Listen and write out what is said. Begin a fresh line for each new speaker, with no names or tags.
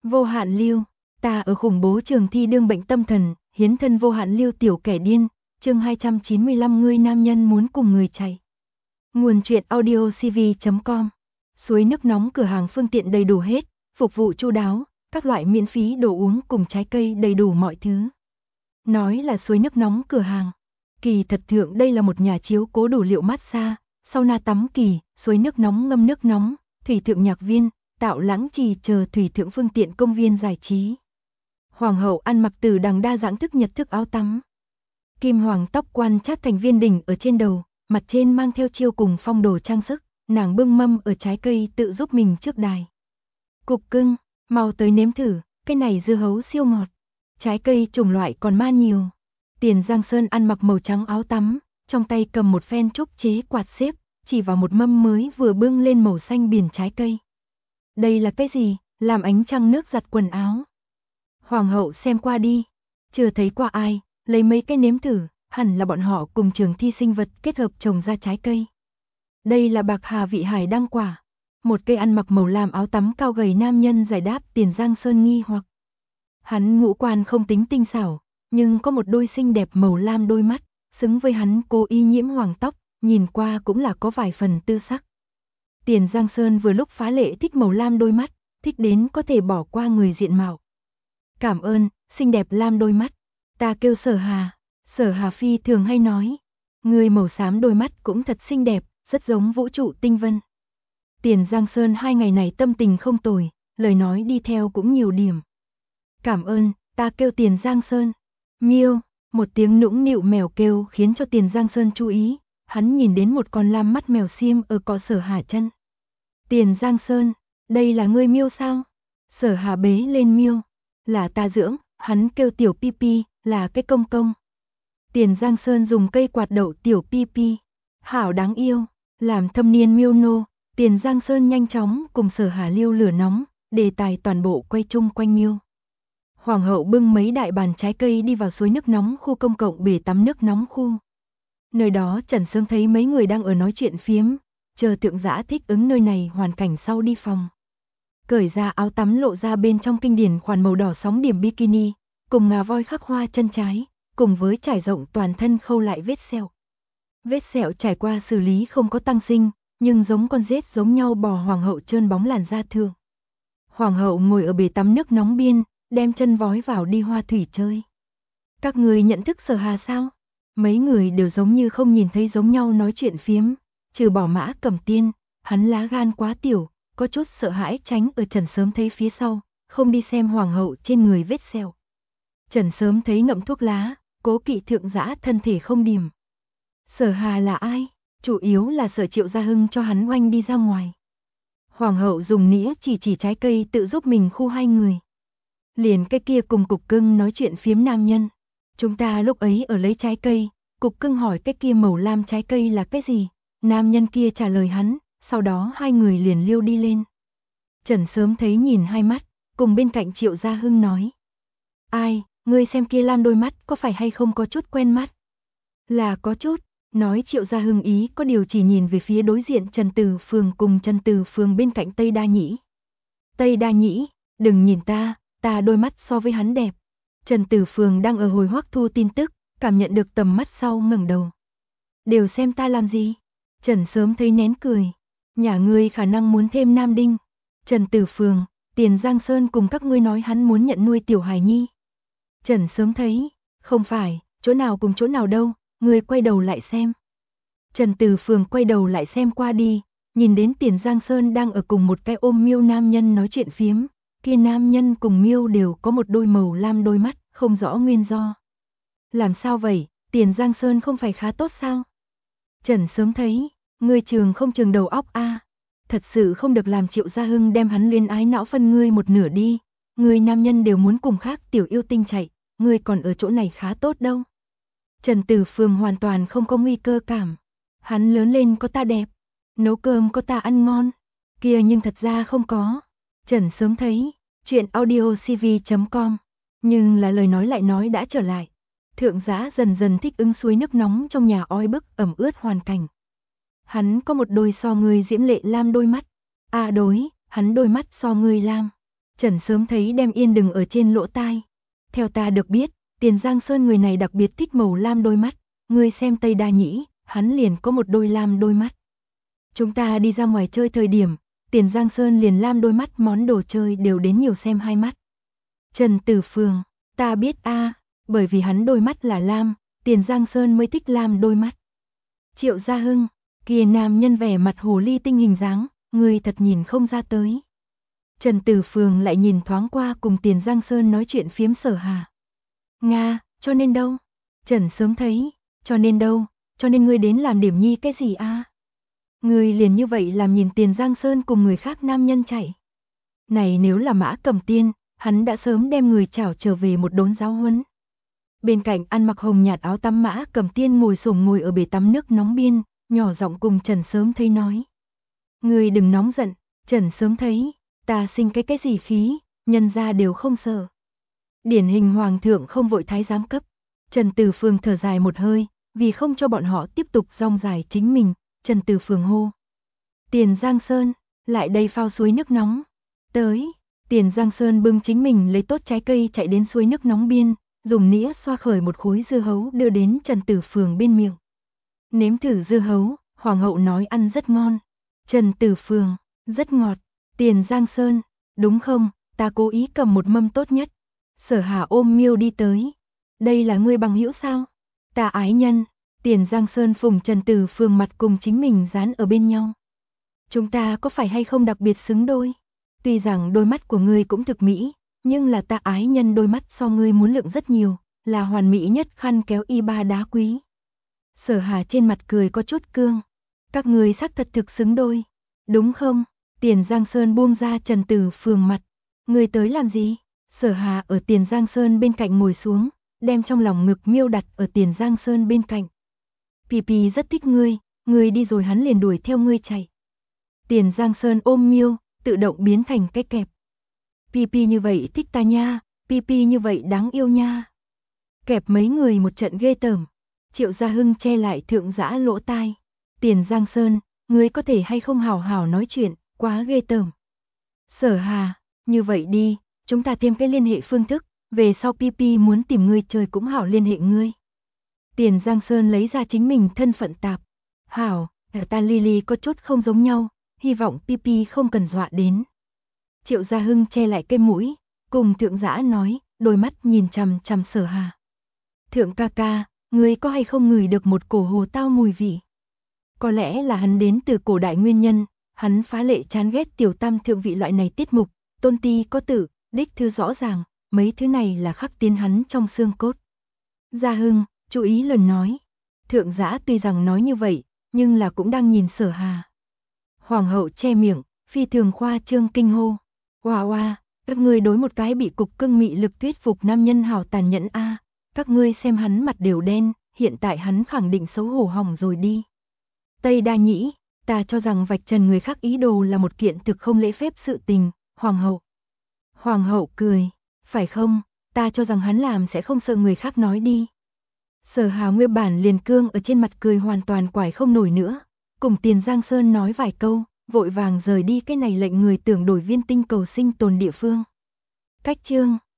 Vô hạn lưu, ta ở khủng bố trường thi đương bệnh tâm thần, hiến thân vô hạn lưu tiểu kẻ điên, chương 295 ngươi nam nhân muốn cùng người chạy. Nguồn truyện audio cv.com. Suối nước nóng cửa hàng phương tiện đầy đủ hết, phục vụ chu đáo, các loại miễn phí đồ uống cùng trái cây đầy đủ mọi thứ. Nói là suối nước nóng cửa hàng, kỳ thật thượng đây là một nhà chiếu cố đủ liệu massage, sauna tắm kỳ, suối nước nóng ngâm nước nóng, thủy thượng nhạc viên, tạo lãng trì chờ thủy thượng phương tiện công viên giải trí. Hoàng hậu ăn mặc từ đằng đa dạng thức nhật thức áo tắm. Kim hoàng tóc quan chát thành viên đỉnh ở trên đầu, mặt trên mang theo chiêu cùng phong đồ trang sức, nàng bưng mâm ở trái cây tự giúp mình trước đài. Cục cưng, mau tới nếm thử, cái này dưa hấu siêu ngọt. Trái cây chủng loại còn man nhiều. Tiền Giang Sơn ăn mặc màu trắng áo tắm, trong tay cầm một phen trúc chế quạt xếp, chỉ vào một mâm mới vừa bưng lên màu xanh biển trái cây. Đây là cái gì? Làm ánh trăng nước giặt quần áo. Hoàng hậu xem qua đi, chưa thấy qua ai, lấy mấy cái nếm thử, hẳn là bọn họ cùng trường thi sinh vật kết hợp trồng ra trái cây. Đây là bạc hà vị hải đăng quả. Một cây ăn mặc màu lam áo tắm cao gầy nam nhân giải đáp Tiền Giang Sơn nghi hoặc. Hắn ngũ quan không tính tinh xảo, nhưng có một đôi xinh đẹp màu lam đôi mắt, xứng với hắn cố ý nhiễm hoàng tóc, nhìn qua cũng là có vài phần tư sắc. Tiền Giang Sơn vừa lúc phá lệ thích màu lam đôi mắt, thích đến có thể bỏ qua người diện mạo. Cảm ơn, xinh đẹp lam đôi mắt. Ta kêu Sở Hà Phi thường hay nói. Người màu xám đôi mắt cũng thật xinh đẹp, rất giống vũ trụ tinh vân. Tiền Giang Sơn 2 ngày này tâm tình không tồi, lời nói đi theo cũng nhiều điểm. Cảm ơn, ta kêu Tiền Giang Sơn. Miêu, một tiếng nũng nịu mèo kêu khiến cho Tiền Giang Sơn chú ý. Hắn nhìn đến một con lam mắt mèo xiêm ở cọ Sở Hà chân. Tiền Giang Sơn, đây là ngươi Miêu sao? Sở Hà bế lên Miêu. Là ta dưỡng, hắn kêu tiểu Pipi, là cái công công. Tiền Giang Sơn dùng cây quạt đậu tiểu Pipi. Hảo đáng yêu, làm thâm niên Miêu nô. Tiền Giang Sơn nhanh chóng cùng Sở Hà lưu lửa nóng, đề tài toàn bộ quay chung quanh Miêu. Hoàng hậu bưng mấy đại bàn trái cây đi vào suối nước nóng khu công cộng bể tắm nước nóng khu. Nơi đó Trần Sương thấy mấy người đang ở nói chuyện phiếm, chờ thượng dã thích ứng nơi này hoàn cảnh sau đi phòng. Cởi ra áo tắm lộ ra bên trong kinh điển khoản màu đỏ sóng điểm bikini, cùng ngà voi khắc hoa chân trái, cùng với trải rộng toàn thân khâu lại vết sẹo. Vết sẹo trải qua xử lý không có tăng sinh, nhưng giống con rết giống nhau bò hoàng hậu trơn bóng làn da thường. Hoàng hậu ngồi ở bể tắm nước nóng biên, đem chân vói vào đi hoa thủy chơi. Các người nhận thức Sở Hà sao? Mấy người đều giống như không nhìn thấy giống nhau nói chuyện phiếm, trừ bỏ Mã Cẩm Tiên, hắn lá gan quá tiểu, có chút sợ hãi tránh ở Trần Sớm thấy phía sau, không đi xem hoàng hậu trên người vết sẹo. Trần Sớm thấy ngậm thuốc lá, cố kỵ thượng dã thân thể không điềm. Sở Hà là ai? Chủ yếu là Sở Triệu Gia Hưng cho hắn oanh đi ra ngoài. Hoàng hậu dùng nĩa chỉ trái cây tự giúp mình khu hai người. Liền cái kia cùng cục cưng nói chuyện phiếm nam nhân. Chúng ta lúc ấy ở lấy trái cây, cục cưng hỏi cái kia màu lam trái cây là cái gì? Nam nhân kia trả lời hắn, sau đó hai người liền liêu đi lên. Trần Sớm thấy nhìn hai mắt, cùng bên cạnh Triệu Gia Hưng nói. Ai, ngươi xem kia lam đôi mắt có phải hay không có chút quen mắt? Là có chút, nói Triệu Gia Hưng ý có điều chỉ nhìn về phía đối diện Trần Từ Phường cùng Trần Từ Phường bên cạnh Tây Đa Nhĩ. Tây Đa Nhĩ, đừng nhìn ta đôi mắt so với hắn đẹp. Trần Tử Phường đang ở hồi hoắc thu tin tức, cảm nhận được tầm mắt sau ngẩng đầu. Đều xem ta làm gì? Trần Sớm thấy nén cười. Nhà ngươi khả năng muốn thêm nam đinh. Trần Tử Phường, Tiền Giang Sơn cùng các ngươi nói hắn muốn nhận nuôi tiểu hài nhi. Trần Sớm thấy, không phải, chỗ nào cùng chỗ nào đâu, ngươi quay đầu lại xem. Trần Tử Phường quay đầu lại xem qua đi, nhìn đến Tiền Giang Sơn đang ở cùng một cái ôm Miêu nam nhân nói chuyện phiếm. Kia nam nhân cùng Miêu đều có một đôi màu lam đôi mắt, không rõ nguyên do. Làm sao vậy, Tiền Giang Sơn không phải khá tốt sao? Trần Sớm thấy, ngươi trường không trường đầu óc a, thật sự không được làm Triệu Gia Hưng đem hắn luyến ái não phân ngươi một nửa đi. Ngươi nam nhân đều muốn cùng khác tiểu yêu tinh chạy, ngươi còn ở chỗ này khá tốt đâu. Trần Tử Phường hoàn toàn không có nguy cơ cảm. Hắn lớn lên có ta đẹp, nấu cơm có ta ăn ngon, kia nhưng thật ra không có. Trần Sớm thấy, chuyện audio cv.com, nhưng là lời nói lại nói đã trở lại. Thượng dã dần dần thích ứng suối nước nóng trong nhà oi bức ẩm ướt hoàn cảnh. Hắn có một đôi so người diễm lệ lam đôi mắt. À đối, hắn đôi mắt so người lam. Trần sớm thấy đem yên đừng ở trên lỗ tai. Theo ta được biết, Tiền Giang Sơn người này đặc biệt thích màu lam đôi mắt, ngươi xem Tây Đa Nhĩ, hắn liền có một đôi lam đôi mắt. Chúng ta đi ra ngoài chơi thời điểm, Tiền Giang Sơn liền lam đôi mắt, món đồ chơi đều đến nhiều xem hai mắt. Trần Tử Phường, ta biết a, bởi vì hắn đôi mắt là lam, Tiền Giang Sơn mới thích lam đôi mắt. Triệu Gia Hưng, kia nam nhân vẻ mặt hồ ly tinh hình dáng, ngươi thật nhìn không ra tới. Trần Tử Phường lại nhìn thoáng qua cùng Tiền Giang Sơn nói chuyện phiếm Sở Hà. Nga, cho nên đâu? Trần sớm thấy, cho nên đâu, cho nên ngươi đến làm điểm nhi cái gì a? Ngươi liền như vậy làm nhìn Tiền Giang Sơn cùng người khác nam nhân chạy. Này nếu là Mã Cẩm Tiên, hắn đã sớm đem người chảo trở về một đốn giáo huấn. Bên cạnh ăn mặc hồng nhạt áo tắm Mã Cẩm Tiên ngồi xổm ngồi ở bể tắm nước nóng biên, nhỏ giọng cùng Trần sớm thấy nói. Ngươi đừng nóng giận, Trần sớm thấy, ta sinh cái gì khí, nhân gia đều không sợ. Điển hình hoàng thượng không vội thái giám cấp. Trần Tử Phường thở dài một hơi, vì không cho bọn họ tiếp tục rong dài chính mình, Trần Tử Phường hô. Tiền Giang Sơn, lại đây phao suối nước nóng. Tới, Tiền Giang Sơn bưng chính mình lấy tốt trái cây chạy đến suối nước nóng biên, dùng nĩa xoa khởi một khối dưa hấu đưa đến Trần Tử Phường bên miệng. Nếm thử dưa hấu, hoàng hậu nói ăn rất ngon. Trần Tử Phường, rất ngọt. Tiền Giang Sơn, đúng không, ta cố ý cầm một mâm tốt nhất. Sở Hà ôm Miêu đi tới. Đây là ngươi bằng hữu sao? Ta ái nhân. Tiền Giang Sơn phùng Trần Tử Phường mặt cùng chính mình dán ở bên nhau. Chúng ta có phải hay không đặc biệt xứng đôi? Tuy rằng đôi mắt của ngươi cũng thực mỹ, nhưng là ta ái nhân đôi mắt so ngươi muốn lượng rất nhiều, là hoàn mỹ nhất khăn kéo y ba đá quý. Sở Hà trên mặt cười có chút cương. Các ngươi xác thật thực xứng đôi, đúng không? Tiền Giang Sơn buông ra Trần Tử Phường mặt. Ngươi tới làm gì? Sở Hà ở Tiền Giang Sơn bên cạnh ngồi xuống, đem trong lòng ngực Miêu đặt ở Tiền Giang Sơn bên cạnh. Pipi rất thích ngươi đi rồi hắn liền đuổi theo ngươi chạy. Tiền Giang Sơn ôm Miêu, tự động biến thành cái kẹp. Pipi như vậy thích ta nha, Pipi như vậy đáng yêu nha. Kẹp mấy người một trận ghê tởm. Triệu Gia Hưng che lại thượng dã lỗ tai. Tiền Giang Sơn, ngươi có thể hay không hào hào nói chuyện, quá ghê tởm. Sở Hà, như vậy đi, chúng ta thêm cái liên hệ phương thức, về sau Pipi muốn tìm ngươi chơi cũng hảo liên hệ ngươi. Tiền Giang Sơn lấy ra chính mình thân phận tạp. Hảo, ta Lily có chút không giống nhau, hy vọng Pipi không cần dọa đến. Triệu Gia Hưng che lại cái mũi, cùng thượng dã nói, đôi mắt nhìn chằm chằm Sở Hà. Thượng ca ca, ngươi có hay không ngửi được một cổ hồ tao mùi vị? Có lẽ là hắn đến từ cổ đại nguyên nhân, hắn phá lệ chán ghét tiểu tam thượng vị loại này tiết mục, tôn ti có tử, đích thư rõ ràng, mấy thứ này là khắc tiến hắn trong xương cốt. Gia Hưng, chú ý lần nói. Thượng dã tuy rằng nói như vậy, nhưng là cũng đang nhìn Sở Hà. Hoàng hậu che miệng, phi thường khoa trương kinh hô. Oa oa, các ngươi đối một cái bị cục cưng mị lực thuyết phục nam nhân hảo tàn nhẫn a, các ngươi xem hắn mặt đều đen, hiện tại hắn khẳng định xấu hổ hỏng rồi đi. Tây Đa Nhĩ, ta cho rằng vạch trần người khác ý đồ là một kiện thực không lễ phép sự tình, hoàng hậu. Hoàng hậu cười, phải không, ta cho rằng hắn làm sẽ không sợ người khác nói đi. Sở Hà nguyên bản liền cương ở trên mặt cười hoàn toàn quải không nổi nữa, cùng Tiền Giang Sơn nói vài câu, vội vàng rời đi cái này lệnh người tưởng đổi viên tinh cầu sinh tồn địa phương. Cách chương